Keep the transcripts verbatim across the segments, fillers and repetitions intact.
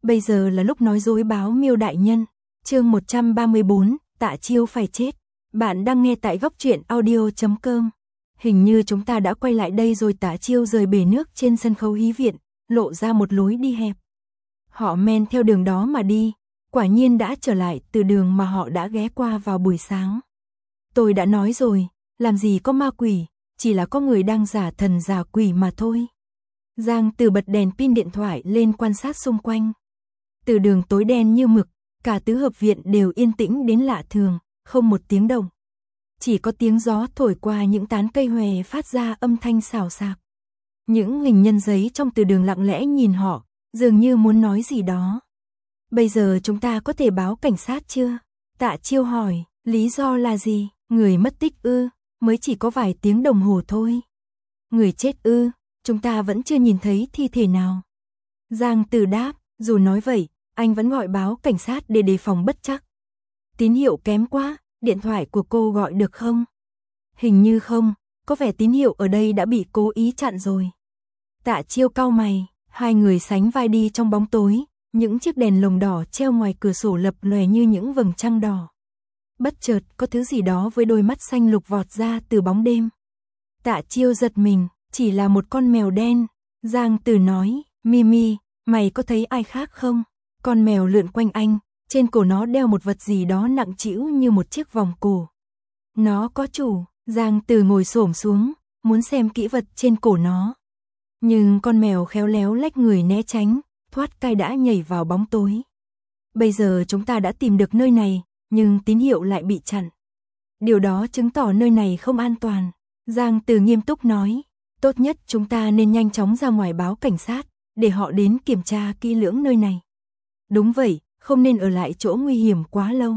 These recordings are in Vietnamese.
Bây giờ là lúc nói dối báo Miêu đại nhân. Chương một trăm ba mươi bốn, Tạ Chiêu phải chết. Bạn đang nghe tại góc truyện audio chấm com. Hình như chúng ta đã quay lại đây rồi. Tạ Chiêu rời bể nước trên sân khấu hí viện, lộ ra một lối đi hẹp. Họ men theo đường đó mà đi, quả nhiên đã trở lại từ đường mà họ đã ghé qua vào buổi sáng. Tôi đã nói rồi, làm gì có ma quỷ, chỉ là có người đang giả thần giả quỷ mà thôi. Giang Từ bật đèn pin điện thoại lên quan sát xung quanh. Từ đường tối đen như mực, cả tứ hợp viện đều yên tĩnh đến lạ thường, không một tiếng động. Chỉ có tiếng gió thổi qua những tán cây hòe phát ra âm thanh xào xạc. Những hình nhân giấy trong từ đường lặng lẽ nhìn họ, dường như muốn nói gì đó. Bây giờ chúng ta có thể báo cảnh sát chưa? Tạ Chiêu hỏi, lý do là gì? Người mất tích ư, mới chỉ có vài tiếng đồng hồ thôi. Người chết ư, chúng ta vẫn chưa nhìn thấy thi thể nào. Giang Từ đáp, dù nói vậy, anh vẫn gọi báo cảnh sát để đề phòng bất trắc. Tín hiệu kém quá, điện thoại của cô gọi được không? Hình như không, có vẻ tín hiệu ở đây đã bị cố ý chặn rồi. Tạ Chiêu cau mày, hai người sánh vai đi trong bóng tối, những chiếc đèn lồng đỏ treo ngoài cửa sổ lập lòe như những vầng trăng đỏ. Bất chợt có thứ gì đó với đôi mắt xanh lục vọt ra từ bóng đêm. Tạ Chiêu giật mình, chỉ là một con mèo đen. Giang Từ nói, Mimi, mày có thấy ai khác không? Con mèo lượn quanh anh, trên cổ nó đeo một vật gì đó nặng trĩu như một chiếc vòng cổ. Nó có chủ. Giang Từ ngồi xổm xuống, muốn xem kỹ vật trên cổ nó. Nhưng con mèo khéo léo lách người né tránh, thoát cai đã nhảy vào bóng tối. Bây giờ chúng ta đã tìm được nơi này, nhưng tín hiệu lại bị chặn. Điều đó chứng tỏ nơi này không an toàn. Giang Từ nghiêm túc nói, tốt nhất chúng ta nên nhanh chóng ra ngoài báo cảnh sát, để họ đến kiểm tra kỹ lưỡng nơi này. Đúng vậy, không nên ở lại chỗ nguy hiểm quá lâu.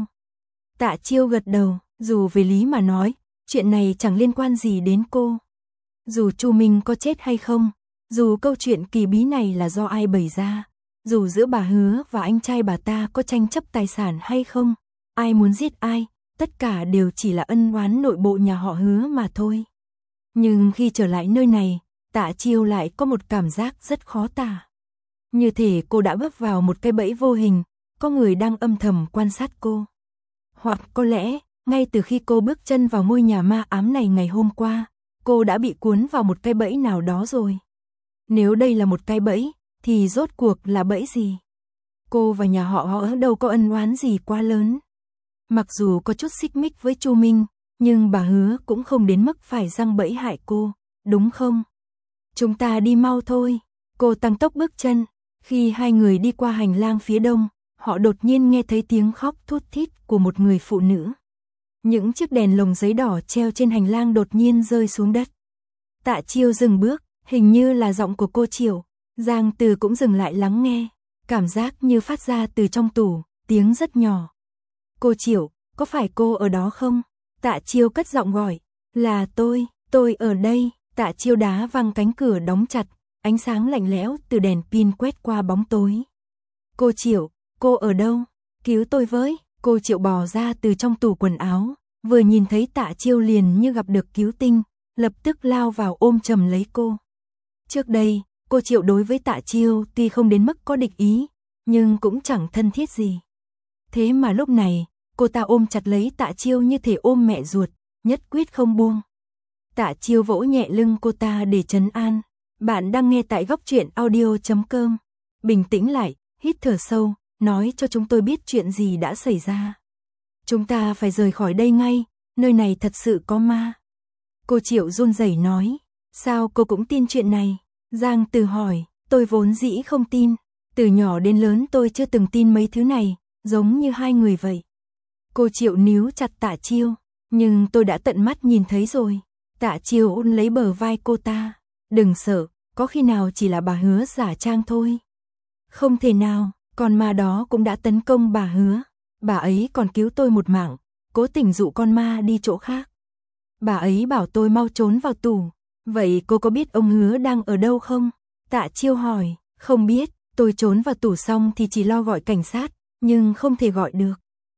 Tạ Chiêu gật đầu, dù về lý mà nói, chuyện này chẳng liên quan gì đến cô. Dù Chu Minh có chết hay không, dù câu chuyện kỳ bí này là do ai bày ra, dù giữa bà Hứa và anh trai bà ta có tranh chấp tài sản hay không, ai muốn giết ai, tất cả đều chỉ là ân oán nội bộ nhà họ Hứa mà thôi. Nhưng khi trở lại nơi này, Tạ Chiêu lại có một cảm giác rất khó tả. Như thể cô đã bước vào một cái bẫy vô hình, có người đang âm thầm quan sát cô. Hoặc có lẽ, ngay từ khi cô bước chân vào ngôi nhà ma ám này ngày hôm qua, cô đã bị cuốn vào một cái bẫy nào đó rồi. Nếu đây là một cái bẫy, thì rốt cuộc là bẫy gì? Cô và nhà họ họ đâu có ân oán gì quá lớn. Mặc dù có chút xích mích với Chu Minh, nhưng bà Hứa cũng không đến mức phải giăng bẫy hại cô, đúng không? Chúng ta đi mau thôi. Cô tăng tốc bước chân. Khi hai người đi qua hành lang phía đông, họ đột nhiên nghe thấy tiếng khóc thút thít của một người phụ nữ. Những chiếc đèn lồng giấy đỏ treo trên hành lang đột nhiên rơi xuống đất. Tạ Chiêu dừng bước, hình như là giọng của cô Triệu. Giang Từ cũng dừng lại lắng nghe, cảm giác như phát ra từ trong tủ, tiếng rất nhỏ. Cô Triệu, có phải cô ở đó không? Tạ Chiêu cất giọng gọi, là tôi, tôi ở đây. Tạ Chiêu đá văng cánh cửa đóng chặt, ánh sáng lạnh lẽo từ đèn pin quét qua bóng tối. Cô Triệu, cô ở đâu? Cứu tôi với. Cô Triệu bò ra từ trong tủ quần áo, vừa nhìn thấy Tạ Chiêu liền như gặp được cứu tinh, lập tức lao vào ôm chầm lấy cô. Trước đây, cô Triệu đối với Tạ Chiêu tuy không đến mức có địch ý, nhưng cũng chẳng thân thiết gì. Thế mà lúc này, cô ta ôm chặt lấy Tạ Chiêu như thể ôm mẹ ruột, nhất quyết không buông. Tạ Chiêu vỗ nhẹ lưng cô ta để trấn an. Bạn đang nghe tại góc truyện audio chấm com. Bình tĩnh lại, hít thở sâu, nói cho chúng tôi biết chuyện gì đã xảy ra. Chúng ta phải rời khỏi đây ngay, nơi này thật sự có ma. Cô Triệu run rẩy nói, sao cô cũng tin chuyện này? Giang Từ hỏi, tôi vốn dĩ không tin, từ nhỏ đến lớn tôi chưa từng tin mấy thứ này, giống như hai người vậy. Cô Triệu níu chặt Tạ Chiêu, nhưng tôi đã tận mắt nhìn thấy rồi. Tạ Chiêu ôm lấy bờ vai cô ta, đừng sợ, có khi nào chỉ là bà Hứa giả trang thôi. Không thể nào, con ma đó cũng đã tấn công bà Hứa, bà ấy còn cứu tôi một mạng, cố tình dụ con ma đi chỗ khác. Bà ấy bảo tôi mau trốn vào tù, vậy cô có biết ông Hứa đang ở đâu không? Tạ Chiêu hỏi, không biết, tôi trốn vào tù xong thì chỉ lo gọi cảnh sát, nhưng không thể gọi được.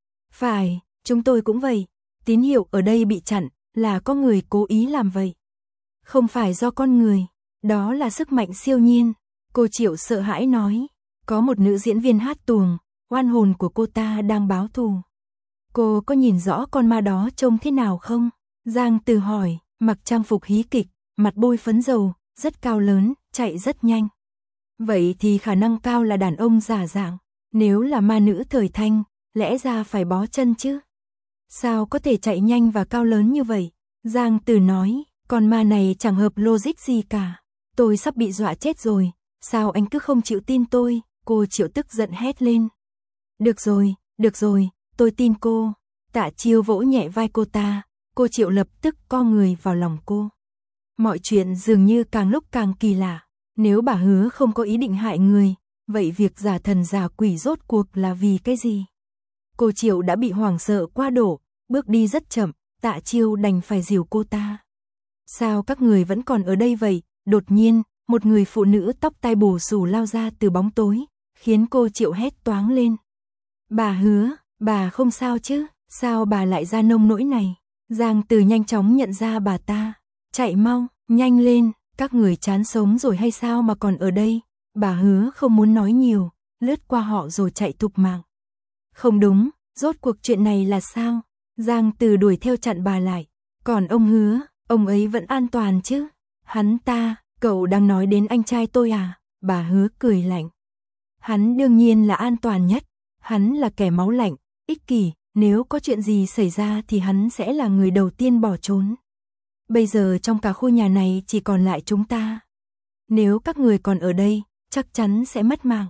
Phải, chúng tôi cũng vậy, tín hiệu ở đây bị chặn, là có người cố ý làm vậy. Không phải do con người, đó là sức mạnh siêu nhiên. Cô Triệu sợ hãi nói, Có một nữ diễn viên hát tuồng, oan hồn của cô ta đang báo thù. Cô có nhìn rõ con ma đó trông thế nào không? Giang Từ hỏi, mặc trang phục hí kịch, mặt bôi phấn dầu, rất cao lớn, chạy rất nhanh. Vậy thì khả năng cao là đàn ông giả dạng, nếu là ma nữ thời thanh, lẽ ra phải bó chân chứ. Sao có thể chạy nhanh và cao lớn như vậy? Giang Từ nói, con ma này chẳng hợp logic gì cả. Tôi sắp bị dọa chết rồi, sao anh cứ không chịu tin tôi? Cô Triệu tức giận hét lên. Được rồi, được rồi, tôi tin cô. Tạ Chiêu vỗ nhẹ vai cô ta, cô Triệu lập tức co người vào lòng cô. Mọi chuyện dường như càng lúc càng kỳ lạ. Nếu bà Hứa không có ý định hại người, vậy việc giả thần giả quỷ rốt cuộc là vì cái gì? Cô Triệu đã bị hoảng sợ quá độ, bước đi rất chậm, Tạ Chiêu đành phải dìu cô ta. Sao các người vẫn còn ở đây vậy? Đột nhiên, một người phụ nữ tóc tai bù xù lao ra từ bóng tối, khiến cô Triệu hét toáng lên. Bà Hứa, bà không sao chứ? Sao bà lại ra nông nỗi này? Giang Từ nhanh chóng nhận ra bà ta. Chạy mau, nhanh lên, các người chán sống rồi hay sao mà còn ở đây? Bà Hứa không muốn nói nhiều, lướt qua họ rồi chạy thục mạng. Không đúng, rốt cuộc chuyện này là sao? Giang Từ đuổi theo chặn bà lại. Còn ông Hứa, ông ấy vẫn an toàn chứ? Hắn ta, cậu đang nói đến anh trai tôi à? Bà Hứa cười lạnh. Hắn đương nhiên là an toàn nhất. Hắn là kẻ máu lạnh, ích kỷ, nếu có chuyện gì xảy ra thì hắn sẽ là người đầu tiên bỏ trốn. Bây giờ trong cả khu nhà này chỉ còn lại chúng ta. Nếu các người còn ở đây, chắc chắn sẽ mất mạng.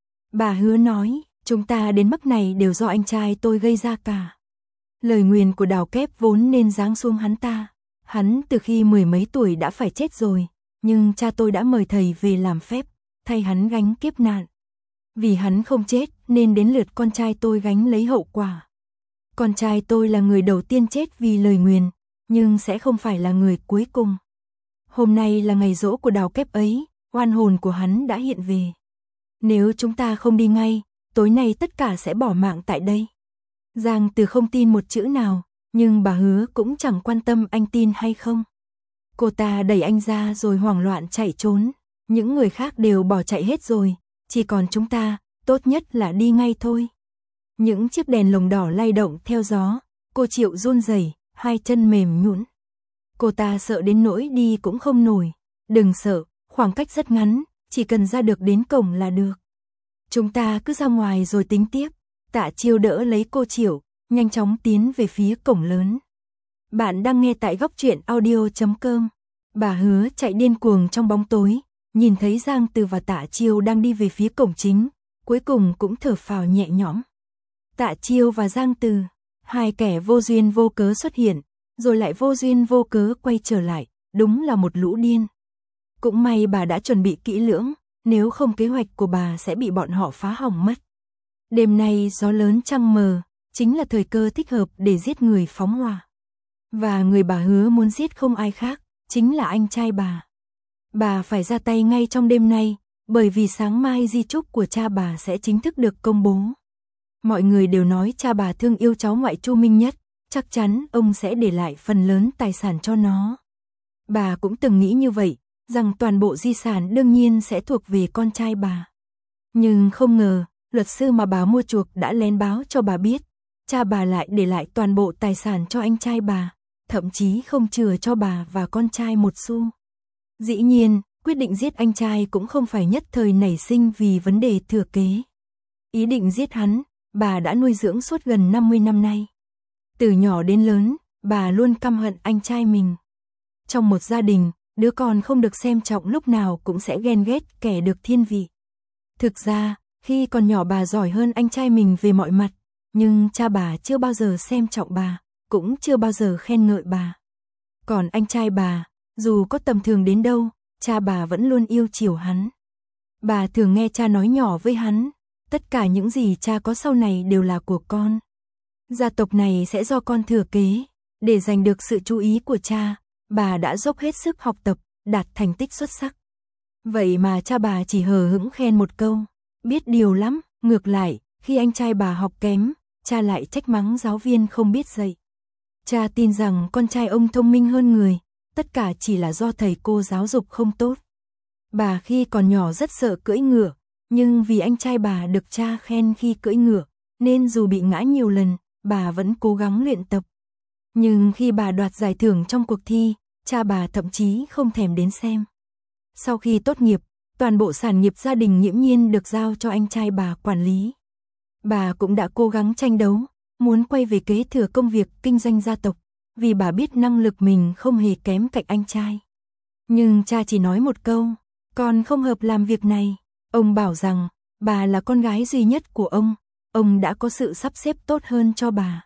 Bà Hứa nói, chúng ta đến mức này đều do anh trai tôi gây ra cả. Lời nguyền của Đào Kép vốn nên giáng xuống hắn ta. Hắn từ khi mười mấy tuổi đã phải chết rồi, nhưng cha tôi đã mời thầy về làm phép, thay hắn gánh kiếp nạn. Vì hắn không chết nên đến lượt con trai tôi gánh lấy hậu quả. Con trai tôi là người đầu tiên chết vì lời nguyền, nhưng sẽ không phải là người cuối cùng. Hôm nay là ngày giỗ của Đào Kép ấy, oan hồn của hắn đã hiện về. Nếu chúng ta không đi ngay, tối nay tất cả sẽ bỏ mạng tại đây. Giang Từ không tin một chữ nào, nhưng bà Hứa cũng chẳng quan tâm anh tin hay không. Cô ta đẩy anh ra rồi hoảng loạn chạy trốn. Những người khác đều bỏ chạy hết rồi, chỉ còn chúng ta, tốt nhất là đi ngay thôi. Những chiếc đèn lồng đỏ lay động theo gió, cô Triệu run rẩy, hai chân mềm nhũn. Cô ta sợ đến nỗi đi cũng không nổi. Đừng sợ, khoảng cách rất ngắn, chỉ cần ra được đến cổng là được. Chúng ta cứ ra ngoài rồi tính tiếp. Tạ Chiêu đỡ lấy cô Triệu, nhanh chóng tiến về phía cổng lớn. Bạn đang nghe tại góc truyện audio chấm com. Bà Hứa chạy điên cuồng trong bóng tối, nhìn thấy Giang Từ và Tạ Chiêu đang đi về phía cổng chính, cuối cùng cũng thở phào nhẹ nhõm. Tạ Chiêu và Giang Từ, hai kẻ vô duyên vô cớ xuất hiện, rồi lại vô duyên vô cớ quay trở lại, đúng là một lũ điên. Cũng may bà đã chuẩn bị kỹ lưỡng, nếu không kế hoạch của bà sẽ bị bọn họ phá hỏng mất. Đêm nay gió lớn trăng mờ, chính là thời cơ thích hợp để giết người phóng hỏa. Và người bà Hứa muốn giết không ai khác, chính là anh trai bà. Bà phải ra tay ngay trong đêm nay, bởi vì sáng mai di chúc của cha bà sẽ chính thức được công bố. Mọi người đều nói cha bà thương yêu cháu ngoại Chu Minh Nhất, chắc chắn ông sẽ để lại phần lớn tài sản cho nó. Bà cũng từng nghĩ như vậy, rằng toàn bộ di sản đương nhiên sẽ thuộc về con trai bà. Nhưng không ngờ, luật sư mà bà mua chuộc đã lén báo cho bà biết, cha bà lại để lại toàn bộ tài sản cho anh trai bà, thậm chí không chừa cho bà và con trai một xu. Dĩ nhiên, quyết định giết anh trai cũng không phải nhất thời nảy sinh vì vấn đề thừa kế. Ý định giết hắn, bà đã nuôi dưỡng suốt gần năm mươi năm nay. Từ nhỏ đến lớn, bà luôn căm hận anh trai mình. Trong một gia đình, đứa con không được xem trọng lúc nào cũng sẽ ghen ghét kẻ được thiên vị. Thực ra, khi còn nhỏ bà giỏi hơn anh trai mình về mọi mặt, nhưng cha bà chưa bao giờ xem trọng bà, cũng chưa bao giờ khen ngợi bà. Còn anh trai bà, dù có tầm thường đến đâu, cha bà vẫn luôn yêu chiều hắn. Bà thường nghe cha nói nhỏ với hắn, tất cả những gì cha có sau này đều là của con. Gia tộc này sẽ do con thừa kế. Để giành được sự chú ý của cha, bà đã dốc hết sức học tập, đạt thành tích xuất sắc. Vậy mà cha bà chỉ hờ hững khen một câu, biết điều lắm. Ngược lại, khi anh trai bà học kém, cha lại trách mắng giáo viên không biết dạy. Cha tin rằng con trai ông thông minh hơn người, tất cả chỉ là do thầy cô giáo dục không tốt. Bà khi còn nhỏ rất sợ cưỡi ngựa, nhưng vì anh trai bà được cha khen khi cưỡi ngựa, nên dù bị ngã nhiều lần, bà vẫn cố gắng luyện tập. Nhưng khi bà đoạt giải thưởng trong cuộc thi, cha bà thậm chí không thèm đến xem. Sau khi tốt nghiệp, toàn bộ sản nghiệp gia đình nghiễm nhiên được giao cho anh trai bà quản lý. Bà cũng đã cố gắng tranh đấu, muốn quay về kế thừa công việc kinh doanh gia tộc, vì bà biết năng lực mình không hề kém cạnh anh trai. Nhưng cha chỉ nói một câu, con không hợp làm việc này. Ông bảo rằng, bà là con gái duy nhất của ông, ông đã có sự sắp xếp tốt hơn cho bà.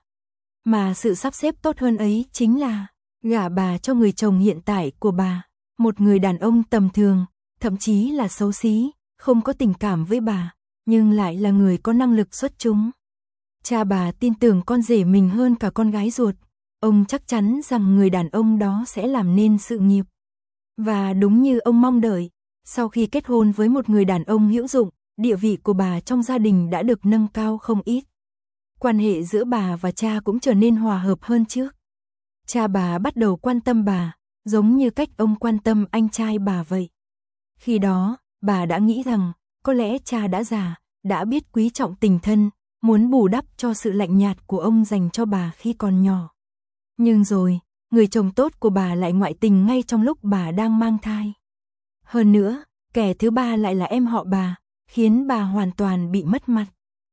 Mà sự sắp xếp tốt hơn ấy chính là gả bà cho người chồng hiện tại của bà, một người đàn ông tầm thường, thậm chí là xấu xí, không có tình cảm với bà, nhưng lại là người có năng lực xuất chúng. Cha bà tin tưởng con rể mình hơn cả con gái ruột, ông chắc chắn rằng người đàn ông đó sẽ làm nên sự nghiệp. Và đúng như ông mong đợi, sau khi kết hôn với một người đàn ông hữu dụng, địa vị của bà trong gia đình đã được nâng cao không ít. Quan hệ giữa bà và cha cũng trở nên hòa hợp hơn trước. Cha bà bắt đầu quan tâm bà, giống như cách ông quan tâm anh trai bà vậy. Khi đó, bà đã nghĩ rằng, có lẽ cha đã già, đã biết quý trọng tình thân, muốn bù đắp cho sự lạnh nhạt của ông dành cho bà khi còn nhỏ. Nhưng rồi, người chồng tốt của bà lại ngoại tình ngay trong lúc bà đang mang thai. Hơn nữa, kẻ thứ ba lại là em họ bà, khiến bà hoàn toàn bị mất mặt.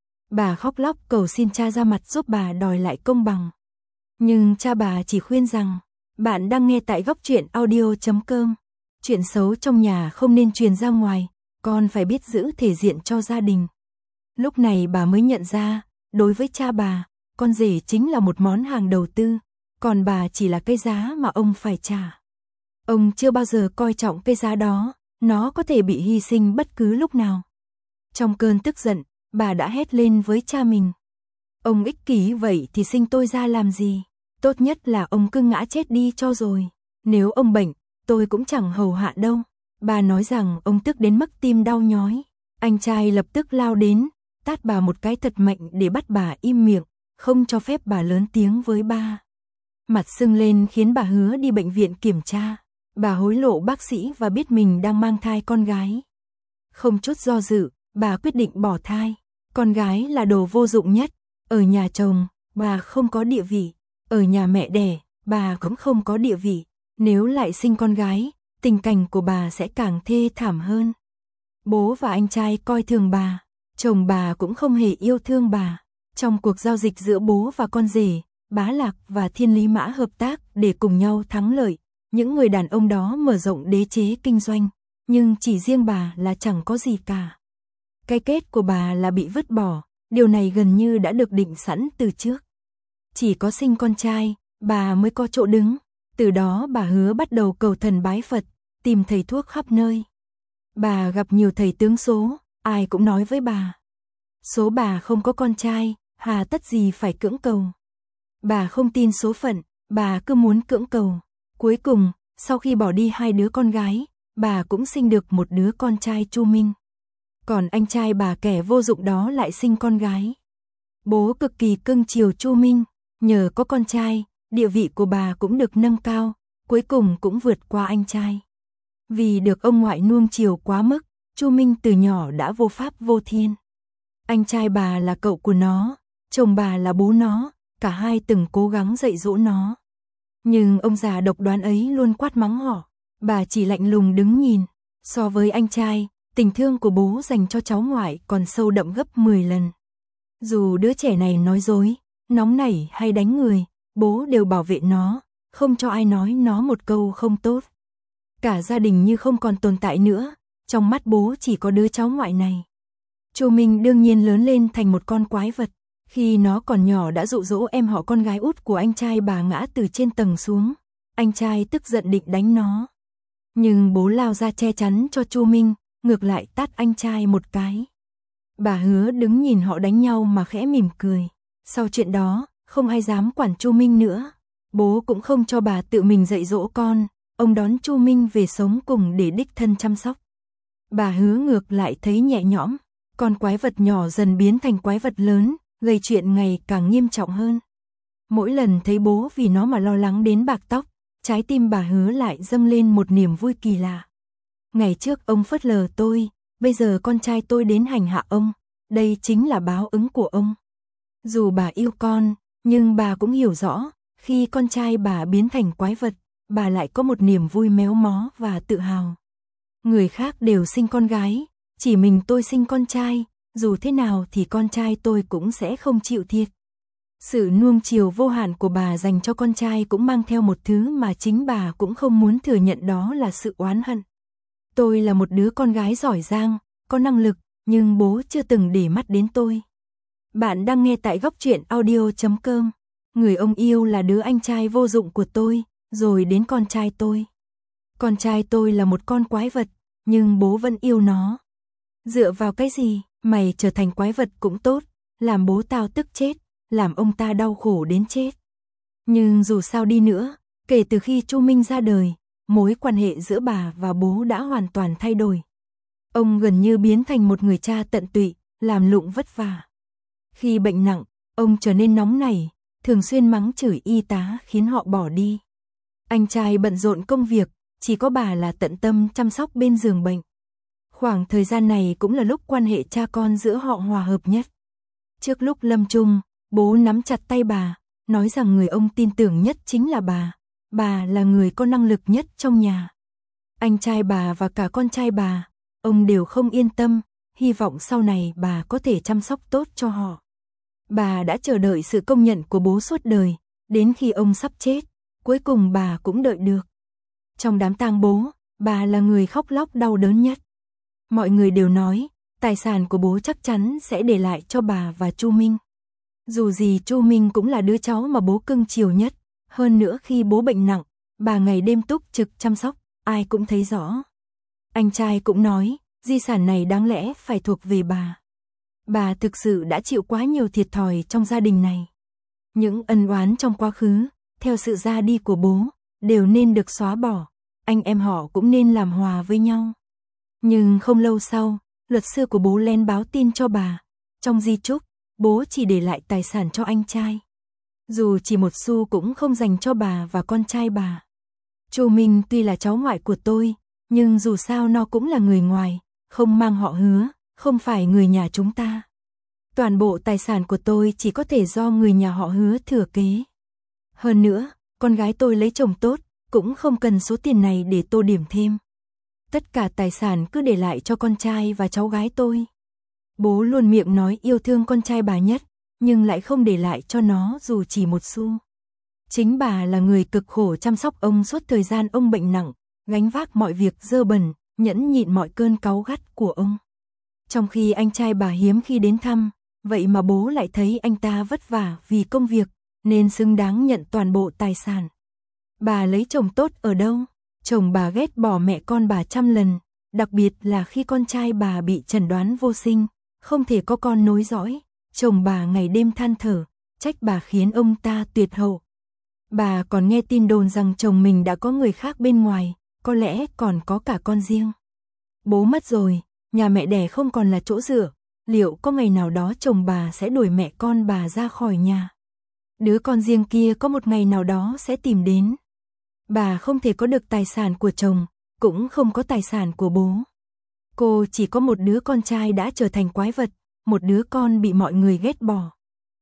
Bà khóc lóc cầu xin cha ra mặt giúp bà đòi lại công bằng. Nhưng cha bà chỉ khuyên rằng, bạn đang nghe tại góc truyện audio chấm com. Chuyện xấu trong nhà không nên truyền ra ngoài, con phải biết giữ thể diện cho gia đình. Lúc này bà mới nhận ra, đối với cha bà, con rể chính là một món hàng đầu tư, còn bà chỉ là cái giá mà ông phải trả. Ông chưa bao giờ coi trọng cái giá đó, nó có thể bị hy sinh bất cứ lúc nào. Trong cơn tức giận, bà đã hét lên với cha mình. Ông ích kỷ vậy thì sinh tôi ra làm gì? Tốt nhất là ông cứ ngã chết đi cho rồi. Nếu ông bệnh, tôi cũng chẳng hầu hạ đâu. Bà nói rằng ông tức đến mức tim đau nhói. Anh trai lập tức lao đến, tát bà một cái thật mạnh để bắt bà im miệng, không cho phép bà lớn tiếng với ba. Mặt sưng lên khiến bà hứa đi bệnh viện kiểm tra. Bà hối lộ bác sĩ và biết mình đang mang thai con gái. Không chút do dự, bà quyết định bỏ thai. Con gái là đồ vô dụng nhất. Ở nhà chồng, bà không có địa vị. Ở nhà mẹ đẻ, bà cũng không có địa vị. Nếu lại sinh con gái, tình cảnh của bà sẽ càng thê thảm hơn. Bố và anh trai coi thường bà. Chồng bà cũng không hề yêu thương bà. Trong cuộc giao dịch giữa bố và con rể, Bá Lạc và Thiên Lý Mã hợp tác để cùng nhau thắng lợi. Những người đàn ông đó mở rộng đế chế kinh doanh, nhưng chỉ riêng bà là chẳng có gì cả. Cái kết của bà là bị vứt bỏ, điều này gần như đã được định sẵn từ trước. Chỉ có sinh con trai, bà mới có chỗ đứng. Từ đó bà hứa bắt đầu cầu thần bái Phật, tìm thầy thuốc khắp nơi. Bà gặp nhiều thầy tướng số, ai cũng nói với bà. Số bà không có con trai, hà tất gì phải cưỡng cầu. Bà không tin số phận, bà cứ muốn cưỡng cầu. Cuối cùng, sau khi bỏ đi hai đứa con gái, bà cũng sinh được một đứa con trai Chu Minh. Còn anh trai bà kẻ vô dụng đó lại sinh con gái. Bố cực kỳ cưng chiều Chu Minh, nhờ có con trai, địa vị của bà cũng được nâng cao, cuối cùng cũng vượt qua anh trai. Vì được ông ngoại nuông chiều quá mức, Chu Minh từ nhỏ đã vô pháp vô thiên. Anh trai bà là cậu của nó, chồng bà là bố nó, cả hai từng cố gắng dạy dỗ nó. Nhưng ông già độc đoán ấy luôn quát mắng họ, bà chỉ lạnh lùng đứng nhìn. So với anh trai, tình thương của bố dành cho cháu ngoại còn sâu đậm gấp mười lần. Dù đứa trẻ này nói dối, nóng nảy hay đánh người, bố đều bảo vệ nó, không cho ai nói nó một câu không tốt. Cả gia đình như không còn tồn tại nữa, trong mắt bố chỉ có đứa cháu ngoại này. Chu Minh đương nhiên lớn lên thành một con quái vật. Khi nó còn nhỏ đã dụ dỗ em họ con gái út của anh trai bà ngã từ trên tầng xuống. Anh trai tức giận định đánh nó. Nhưng bố lao ra che chắn cho Chu Minh, ngược lại tát anh trai một cái. Bà hứa đứng nhìn họ đánh nhau mà khẽ mỉm cười. Sau chuyện đó, không ai dám quản Chu Minh nữa. Bố cũng không cho bà tự mình dạy dỗ con, ông đón Chu Minh về sống cùng để đích thân chăm sóc. Bà hứa ngược lại thấy nhẹ nhõm, con quái vật nhỏ dần biến thành quái vật lớn, gây chuyện ngày càng nghiêm trọng hơn. Mỗi lần thấy bố vì nó mà lo lắng đến bạc tóc, trái tim bà hứa lại dâng lên một niềm vui kỳ lạ. Ngày trước ông phớt lờ tôi, bây giờ con trai tôi đến hành hạ ông, đây chính là báo ứng của ông. Dù bà yêu con, nhưng bà cũng hiểu rõ, khi con trai bà biến thành quái vật, bà lại có một niềm vui méo mó và tự hào. Người khác đều sinh con gái, chỉ mình tôi sinh con trai, dù thế nào thì con trai tôi cũng sẽ không chịu thiệt. Sự nuông chiều vô hạn của bà dành cho con trai cũng mang theo một thứ mà chính bà cũng không muốn thừa nhận, đó là sự oán hận. Tôi là một đứa con gái giỏi giang, có năng lực, nhưng bố chưa từng để mắt đến tôi. Bạn đang nghe tại góc truyện audio chấm com. Người ông yêu là đứa anh trai vô dụng của tôi, rồi đến con trai tôi. Con trai tôi là một con quái vật, nhưng bố vẫn yêu nó. Dựa vào cái gì, mày trở thành quái vật cũng tốt, làm bố tao tức chết, làm ông ta đau khổ đến chết. Nhưng dù sao đi nữa, kể từ khi Chu Minh ra đời, mối quan hệ giữa bà và bố đã hoàn toàn thay đổi. Ông gần như biến thành một người cha tận tụy, làm lụng vất vả. Khi bệnh nặng, ông trở nên nóng nảy, thường xuyên mắng chửi y tá khiến họ bỏ đi. Anh trai bận rộn công việc, chỉ có bà là tận tâm chăm sóc bên giường bệnh. Khoảng thời gian này cũng là lúc quan hệ cha con giữa họ hòa hợp nhất. Trước lúc lâm chung, bố nắm chặt tay bà, nói rằng người ông tin tưởng nhất chính là bà. Bà là người có năng lực nhất trong nhà. Anh trai bà và cả con trai bà, ông đều không yên tâm, hy vọng sau này bà có thể chăm sóc tốt cho họ. Bà đã chờ đợi sự công nhận của bố suốt đời, đến khi ông sắp chết, cuối cùng bà cũng đợi được. Trong đám tang bố, bà là người khóc lóc đau đớn nhất. Mọi người đều nói, tài sản của bố chắc chắn sẽ để lại cho bà và Chu Minh. Dù gì Chu Minh cũng là đứa cháu mà bố cưng chiều nhất, hơn nữa khi bố bệnh nặng, bà ngày đêm túc trực chăm sóc, ai cũng thấy rõ. Anh trai cũng nói, di sản này đáng lẽ phải thuộc về bà. Bà thực sự đã chịu quá nhiều thiệt thòi trong gia đình này. Những ân oán trong quá khứ, theo sự ra đi của bố, đều nên được xóa bỏ, anh em họ cũng nên làm hòa với nhau. Nhưng không lâu sau, luật sư của bố len báo tin cho bà, trong di chúc, bố chỉ để lại tài sản cho anh trai. Dù chỉ một xu cũng không dành cho bà và con trai bà. Chu Minh tuy là cháu ngoại của tôi, nhưng dù sao nó cũng là người ngoài, không mang họ Hứa, không phải người nhà chúng ta. Toàn bộ tài sản của tôi chỉ có thể do người nhà họ Hứa thừa kế. Hơn nữa, con gái tôi lấy chồng tốt, cũng không cần số tiền này để tô điểm thêm. Tất cả tài sản cứ để lại cho con trai và cháu gái tôi. Bố luôn miệng nói yêu thương con trai bà nhất, nhưng lại không để lại cho nó dù chỉ một xu. Chính bà là người cực khổ chăm sóc ông suốt thời gian ông bệnh nặng, gánh vác mọi việc dơ bẩn, nhẫn nhịn mọi cơn cáu gắt của ông. Trong khi anh trai bà hiếm khi đến thăm, vậy mà bố lại thấy anh ta vất vả vì công việc, nên xứng đáng nhận toàn bộ tài sản. Bà lấy chồng tốt ở đâu? Chồng bà ghét bỏ mẹ con bà trăm lần, đặc biệt là khi con trai bà bị chẩn đoán vô sinh, không thể có con nối dõi. Chồng bà ngày đêm than thở, trách bà khiến ông ta tuyệt hậu. Bà còn nghe tin đồn rằng chồng mình đã có người khác bên ngoài, có lẽ còn có cả con riêng. Bố mất rồi, nhà mẹ đẻ không còn là chỗ dựa, liệu có ngày nào đó chồng bà sẽ đuổi mẹ con bà ra khỏi nhà? Đứa con riêng kia có một ngày nào đó sẽ tìm đến. Bà không thể có được tài sản của chồng, cũng không có tài sản của bố. Cô chỉ có một đứa con trai đã trở thành quái vật, một đứa con bị mọi người ghét bỏ.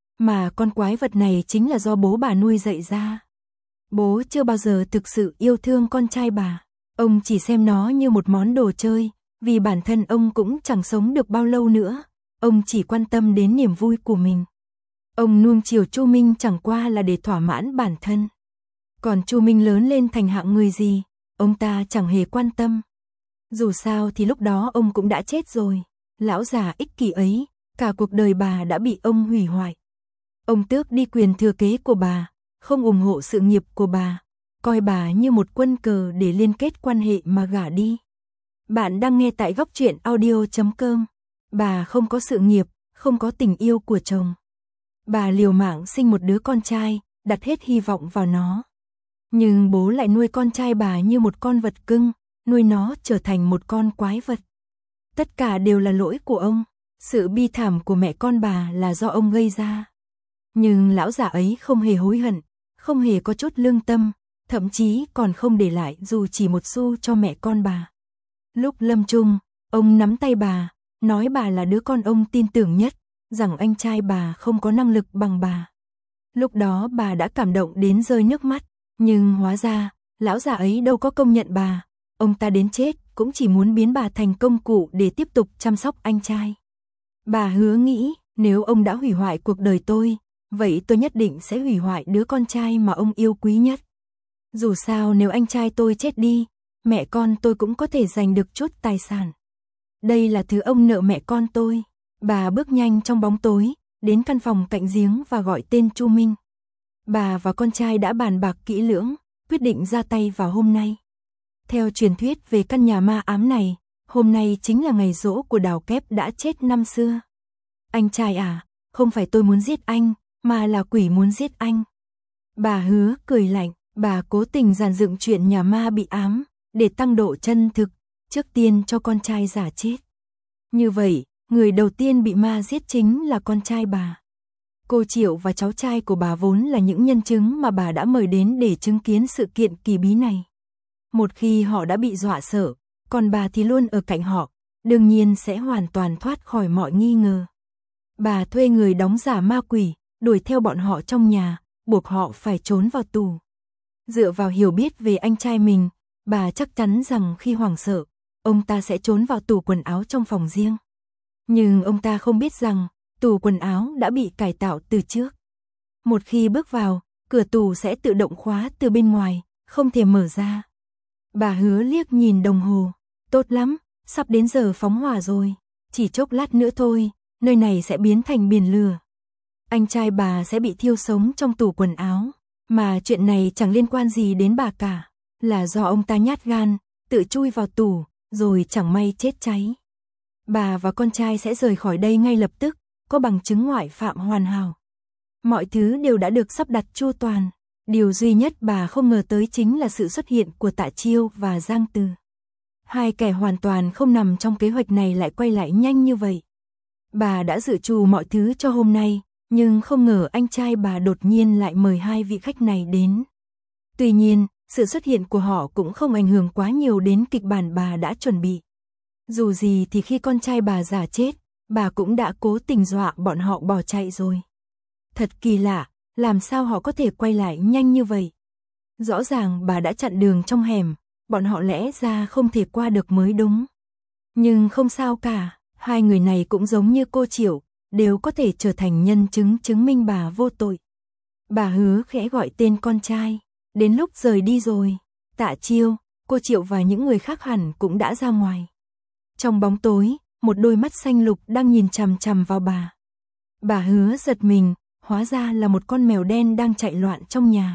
Mà con quái vật này chính là do bố bà nuôi dạy ra. Bố chưa bao giờ thực sự yêu thương con trai bà, ông chỉ xem nó như một món đồ chơi, vì bản thân ông cũng chẳng sống được bao lâu nữa, ông chỉ quan tâm đến niềm vui của mình. Ông nuông chiều Chu Minh chẳng qua là để thỏa mãn bản thân. Còn Chu Minh lớn lên thành hạng người gì, ông ta chẳng hề quan tâm. Dù sao thì lúc đó ông cũng đã chết rồi, lão già ích kỷ ấy, cả cuộc đời bà đã bị ông hủy hoại. Ông tước đi quyền thừa kế của bà, không ủng hộ sự nghiệp của bà, coi bà như một quân cờ để liên kết quan hệ mà gả đi. Bạn đang nghe tại góc truyện audio chấm com. Bà không có sự nghiệp, không có tình yêu của chồng. Bà liều mạng sinh một đứa con trai, đặt hết hy vọng vào nó. Nhưng bố lại nuôi con trai bà như một con vật cưng, nuôi nó trở thành một con quái vật. Tất cả đều là lỗi của ông, sự bi thảm của mẹ con bà là do ông gây ra. Nhưng lão già ấy không hề hối hận, không hề có chút lương tâm, thậm chí còn không để lại dù chỉ một xu cho mẹ con bà. Lúc lâm chung, Ông nắm tay bà, nói bà là đứa con ông tin tưởng nhất, rằng anh trai bà không có năng lực bằng bà. Lúc đó bà đã cảm động đến rơi nước mắt, nhưng hóa ra, lão già ấy đâu có công nhận bà, ông ta đến chết cũng chỉ muốn biến bà thành công cụ để tiếp tục chăm sóc anh trai. Bà hứa nghĩ, nếu ông đã hủy hoại cuộc đời tôi, vậy tôi nhất định sẽ hủy hoại đứa con trai mà ông yêu quý nhất. Dù sao nếu anh trai tôi chết đi, mẹ con tôi cũng có thể giành được chút tài sản. Đây là thứ ông nợ mẹ con tôi. Bà bước nhanh trong bóng tối, đến căn phòng cạnh giếng và gọi tên Chu Minh. Bà và con trai đã bàn bạc kỹ lưỡng, quyết định ra tay vào hôm nay. Theo truyền thuyết về căn nhà ma ám này, hôm nay chính là ngày giỗ của Đào Kép đã chết năm xưa. Anh trai à, không phải tôi muốn giết anh, mà là quỷ muốn giết anh. Bà hứa cười lạnh, bà cố tình dàn dựng chuyện nhà ma bị ám, để tăng độ chân thực, trước tiên cho con trai giả chết. Như vậy, người đầu tiên bị ma giết chính là con trai bà. Cô Triệu và cháu trai của bà vốn là những nhân chứng mà bà đã mời đến để chứng kiến sự kiện kỳ bí này. Một khi họ đã bị dọa sợ, còn bà thì luôn ở cạnh họ, đương nhiên sẽ hoàn toàn thoát khỏi mọi nghi ngờ. Bà thuê người đóng giả ma quỷ, đuổi theo bọn họ trong nhà, buộc họ phải trốn vào tù. Dựa vào hiểu biết về anh trai mình, bà chắc chắn rằng khi hoảng sợ, ông ta sẽ trốn vào tủ quần áo trong phòng riêng. Nhưng ông ta không biết rằng, tủ quần áo đã bị cải tạo từ trước. Một khi bước vào, cửa tủ sẽ tự động khóa từ bên ngoài, không thể mở ra. Bà hứa liếc nhìn đồng hồ, tốt lắm, sắp đến giờ phóng hỏa rồi, chỉ chốc lát nữa thôi, nơi này sẽ biến thành biển lửa. Anh trai bà sẽ bị thiêu sống trong tủ quần áo, mà chuyện này chẳng liên quan gì đến bà cả, là do ông ta nhát gan, tự chui vào tủ, rồi chẳng may chết cháy. Bà và con trai sẽ rời khỏi đây ngay lập tức, có bằng chứng ngoại phạm hoàn hảo. Mọi thứ đều đã được sắp đặt chu toàn. Điều duy nhất bà không ngờ tới chính là sự xuất hiện của Tạ Chiêu và Giang Từ. Hai kẻ hoàn toàn không nằm trong kế hoạch này lại quay lại nhanh như vậy. Bà đã dự trù mọi thứ cho hôm nay, nhưng không ngờ anh trai bà đột nhiên lại mời hai vị khách này đến. Tuy nhiên, sự xuất hiện của họ cũng không ảnh hưởng quá nhiều đến kịch bản bà đã chuẩn bị. Dù gì thì khi con trai bà giả chết, bà cũng đã cố tình dọa bọn họ bỏ chạy rồi. Thật kỳ lạ, làm sao họ có thể quay lại nhanh như vậy? Rõ ràng bà đã chặn đường trong hẻm, bọn họ lẽ ra không thể qua được mới đúng. Nhưng không sao cả, hai người này cũng giống như cô Triệu, đều có thể trở thành nhân chứng chứng minh bà vô tội. Bà hứa khẽ gọi tên con trai, đến lúc rời đi rồi, Tạ Chiêu, cô Triệu và những người khác hẳn cũng đã ra ngoài. Trong bóng tối, một đôi mắt xanh lục đang nhìn chằm chằm vào bà. Bà hứa giật mình, hóa ra là một con mèo đen đang chạy loạn trong nhà.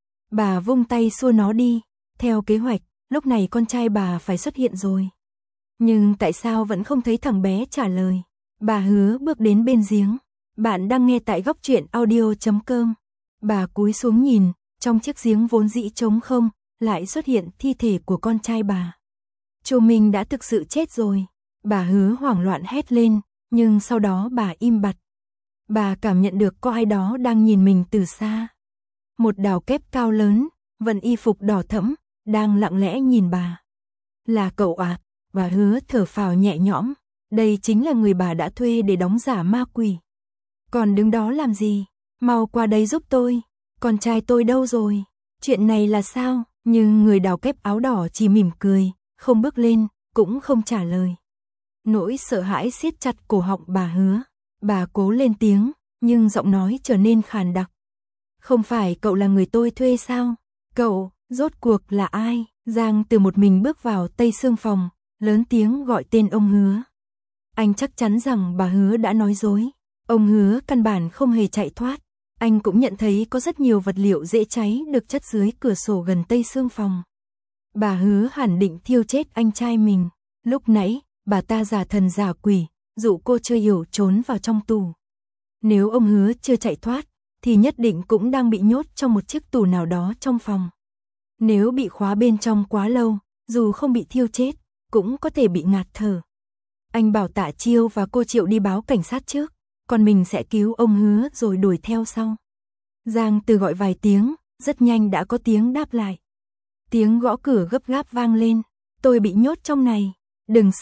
Bà vung tay xua nó đi, theo kế hoạch, lúc này con trai bà phải xuất hiện rồi. Nhưng tại sao vẫn không thấy thằng bé trả lời? Bà hứa bước đến bên giếng. Bạn đang nghe tại góc truyện audio chấm com. Bà cúi xuống nhìn, trong chiếc giếng vốn dĩ trống không, lại xuất hiện thi thể của con trai bà. Chu Minh đã thực sự chết rồi. Bà hứa hoảng loạn hét lên, nhưng sau đó bà im bặt. Bà cảm nhận được có ai đó đang nhìn mình từ xa. Một Đào Kép cao lớn, vận y phục đỏ thẫm, đang lặng lẽ nhìn bà. Là cậu à? Bà hứa thở phào nhẹ nhõm. Đây chính là người bà đã thuê để đóng giả ma quỷ. Còn đứng đó làm gì? Mau qua đây giúp tôi. Con trai tôi đâu rồi? Chuyện này là sao? Nhưng người Đào Kép áo đỏ chỉ mỉm cười, không bước lên, cũng không trả lời. Nỗi sợ hãi siết chặt cổ họng bà hứa. Bà cố lên tiếng, nhưng giọng nói trở nên khàn đặc. Không phải cậu là người tôi thuê sao? Cậu, rốt cuộc là ai? Giang Từ một mình bước vào tây xương phòng, lớn tiếng gọi tên ông Hứa. Anh chắc chắn rằng bà Hứa đã nói dối. Ông Hứa căn bản không hề chạy thoát. Anh cũng nhận thấy có rất nhiều vật liệu dễ cháy được chất dưới cửa sổ gần tây xương phòng. Bà Hứa hẳn định thiêu chết anh trai mình. Lúc nãy, bà ta giả thần giả quỷ, dụ cô chưa hiểu trốn vào trong tù. Nếu ông Hứa chưa chạy thoát, thì nhất định cũng đang bị nhốt trong một chiếc tủ nào đó trong phòng. Nếu bị khóa bên trong quá lâu, dù không bị thiêu chết, cũng có thể bị ngạt thở. Anh bảo Tạ Chiêu và cô Triệu đi báo cảnh sát trước, còn mình sẽ cứu ông Hứa rồi đuổi theo sau. Giang Từ gọi vài tiếng, rất nhanh đã có tiếng đáp lại. Tiếng gõ cửa gấp gáp vang lên. Tôi bị nhốt trong này. Đừng sợ,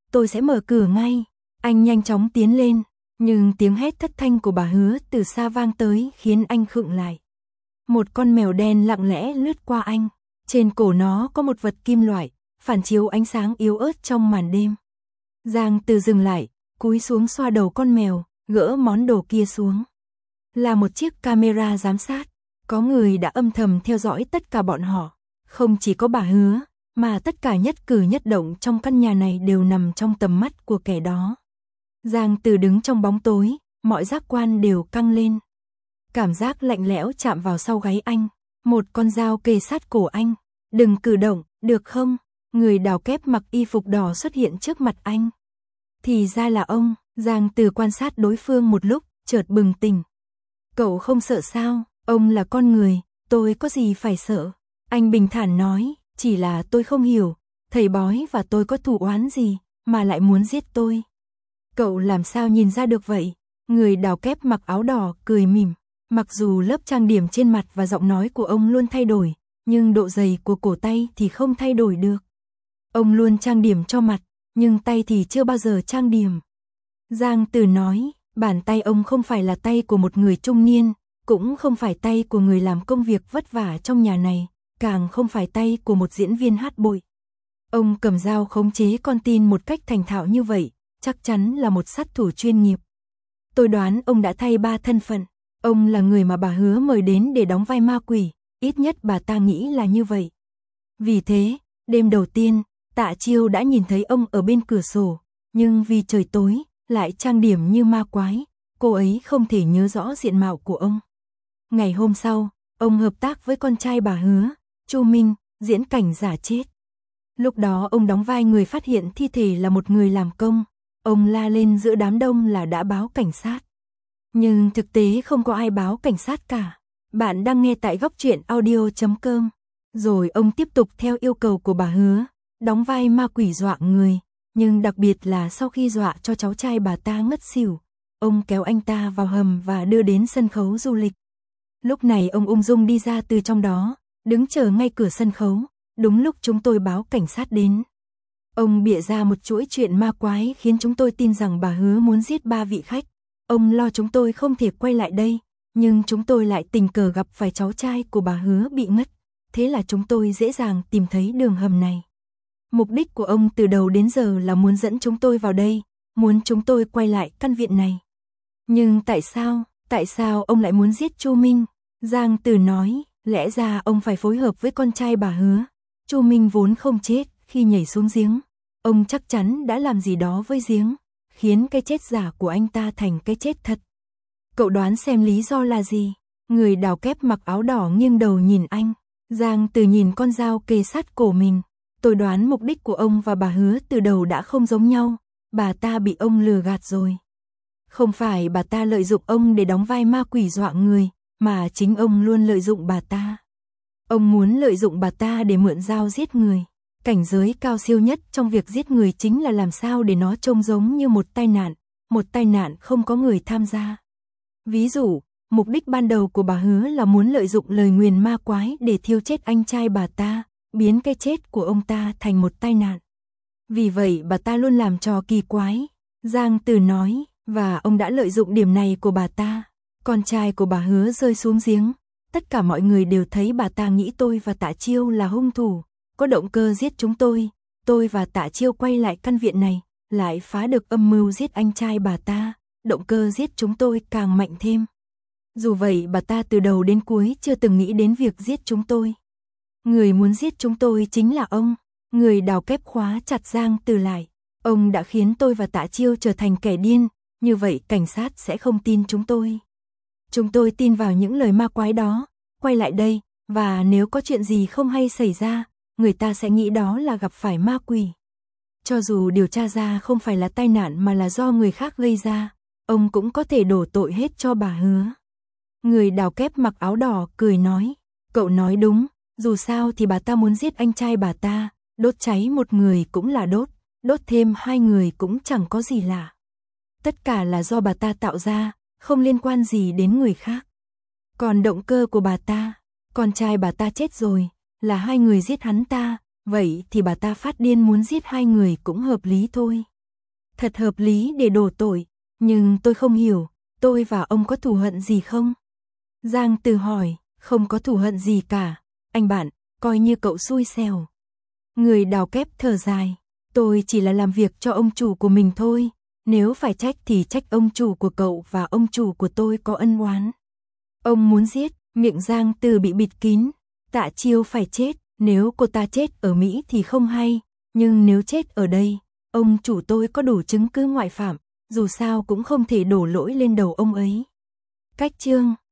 tôi sẽ mở cửa ngay. Anh nhanh chóng tiến lên, nhưng tiếng hét thất thanh của bà Hứa từ xa vang tới khiến anh khựng lại. Một con mèo đen lặng lẽ lướt qua anh, trên cổ nó có một vật kim loại, phản chiếu ánh sáng yếu ớt trong màn đêm. Giang Từ dừng lại, cúi xuống xoa đầu con mèo, gỡ món đồ kia xuống. Là một chiếc camera giám sát, có người đã âm thầm theo dõi tất cả bọn họ. Không chỉ có bà Hứa, mà tất cả nhất cử nhất động trong căn nhà này đều nằm trong tầm mắt của kẻ đó. Giang Từ đứng trong bóng tối, mọi giác quan đều căng lên. Cảm giác lạnh lẽo chạm vào sau gáy anh, một con dao kề sát cổ anh. Đừng cử động, được không? Người đào kép mặc y phục đỏ xuất hiện trước mặt anh. Thì ra là ông. Giang Từ quan sát đối phương một lúc, chợt bừng tỉnh. Cậu không sợ sao? Ông là con người, tôi có gì phải sợ? Anh bình thản nói, chỉ là tôi không hiểu, thầy bói và tôi có thù oán gì, mà lại muốn giết tôi. Cậu làm sao nhìn ra được vậy? Người đào kép mặc áo đỏ cười mỉm. Mặc dù lớp trang điểm trên mặt và giọng nói của ông luôn thay đổi, nhưng độ dày của cổ tay thì không thay đổi được. Ông luôn trang điểm cho mặt, nhưng tay thì chưa bao giờ trang điểm. Giang Từ nói, bàn tay ông không phải là tay của một người trung niên, cũng không phải tay của người làm công việc vất vả trong nhà này, càng không phải tay của một diễn viên hát bội. Ông cầm dao khống chế con tin một cách thành thạo như vậy, chắc chắn là một sát thủ chuyên nghiệp. Tôi đoán ông đã thay ba thân phận. Ông là người mà bà Hứa mời đến để đóng vai ma quỷ, ít nhất bà ta nghĩ là như vậy. Vì thế, đêm đầu tiên, Tạ Chiêu đã nhìn thấy ông ở bên cửa sổ, nhưng vì trời tối, lại trang điểm như ma quái, cô ấy không thể nhớ rõ diện mạo của ông. Ngày hôm sau, ông hợp tác với con trai bà Hứa, Chu Minh, diễn cảnh giả chết. Lúc đó ông đóng vai người phát hiện thi thể là một người làm công, ông la lên giữa đám đông là đã báo cảnh sát. Nhưng thực tế không có ai báo cảnh sát cả. Bạn đang nghe tại góc truyện audio chấm com. Rồi ông tiếp tục theo yêu cầu của bà Hứa, đóng vai ma quỷ dọa người, nhưng đặc biệt là sau khi dọa cho cháu trai bà ta ngất xỉu, ông kéo anh ta vào hầm và đưa đến sân khấu du lịch. Lúc này ông ung dung đi ra từ trong đó, đứng chờ ngay cửa sân khấu, đúng lúc chúng tôi báo cảnh sát đến. Ông bịa ra một chuỗi chuyện ma quái khiến chúng tôi tin rằng bà Hứa muốn giết ba vị khách. Ông lo chúng tôi không thể quay lại đây, nhưng chúng tôi lại tình cờ gặp phải cháu trai của bà Hứa bị ngất, thế là chúng tôi dễ dàng tìm thấy đường hầm này. Mục đích của ông từ đầu đến giờ là muốn dẫn chúng tôi vào đây, muốn chúng tôi quay lại căn viện này. Nhưng tại sao, tại sao ông lại muốn giết Chu Minh? Giang Từ nói, lẽ ra ông phải phối hợp với con trai bà Hứa. Chu Minh vốn không chết khi nhảy xuống giếng, ông chắc chắn đã làm gì đó với giếng, khiến cái chết giả của anh ta thành cái chết thật. Cậu đoán xem lý do là gì? Người đào kép mặc áo đỏ nghiêng đầu nhìn anh. Giang Từ nhìn con dao kề sát cổ mình. Tôi đoán mục đích của ông và bà Hứa từ đầu đã không giống nhau. Bà ta bị ông lừa gạt rồi. Không phải bà ta lợi dụng ông để đóng vai ma quỷ dọa người, mà chính ông luôn lợi dụng bà ta. Ông muốn lợi dụng bà ta để mượn dao giết người. Cảnh giới cao siêu nhất trong việc giết người chính là làm sao để nó trông giống như một tai nạn, một tai nạn không có người tham gia. Ví dụ, mục đích ban đầu của bà Hứa là muốn lợi dụng lời nguyền ma quái để thiêu chết anh trai bà ta, biến cái chết của ông ta thành một tai nạn. Vì vậy bà ta luôn làm trò kỳ quái. Giang Từ nói, và ông đã lợi dụng điểm này của bà ta. Con trai của bà Hứa rơi xuống giếng. Tất cả mọi người đều thấy bà ta nghĩ tôi và Tạ Chiêu là hung thủ, có động cơ giết chúng tôi. Tôi và Tạ Chiêu quay lại căn viện này, lại phá được âm mưu giết anh trai bà ta. Động cơ giết chúng tôi càng mạnh thêm. Dù vậy bà ta từ đầu đến cuối chưa từng nghĩ đến việc giết chúng tôi. Người muốn giết chúng tôi chính là ông. Người đào kép khóa chặt Giang Từ lại. Ông đã khiến tôi và Tạ Chiêu trở thành kẻ điên, như vậy cảnh sát sẽ không tin chúng tôi. Chúng tôi tin vào những lời ma quái đó, quay lại đây, và nếu có chuyện gì không hay xảy ra, người ta sẽ nghĩ đó là gặp phải ma quỷ. Cho dù điều tra ra không phải là tai nạn mà là do người khác gây ra, ông cũng có thể đổ tội hết cho bà Hứa. Người đào kép mặc áo đỏ cười nói, cậu nói đúng, dù sao thì bà ta muốn giết anh trai bà ta, đốt cháy một người cũng là đốt, đốt thêm hai người cũng chẳng có gì lạ. Tất cả là do bà ta tạo ra, không liên quan gì đến người khác. Còn động cơ của bà ta, con trai bà ta chết rồi, là hai người giết hắn ta, vậy thì bà ta phát điên muốn giết hai người cũng hợp lý thôi. Thật hợp lý để đổ tội, nhưng tôi không hiểu, tôi và ông có thù hận gì không? Giang Từ hỏi, không có thù hận gì cả, anh bạn, coi như cậu xui xẻo. Người đào kép thở dài, tôi chỉ là làm việc cho ông chủ của mình thôi, nếu phải trách thì trách ông chủ của cậu và ông chủ của tôi có ân oán. Ông muốn giết, miệng Giang Từ bị bịt kín, Tạ Chiêu phải chết, nếu cô ta chết ở Mỹ thì không hay, nhưng nếu chết ở đây, ông chủ tôi có đủ chứng cứ ngoại phạm, dù sao cũng không thể đổ lỗi lên đầu ông ấy. Cách chương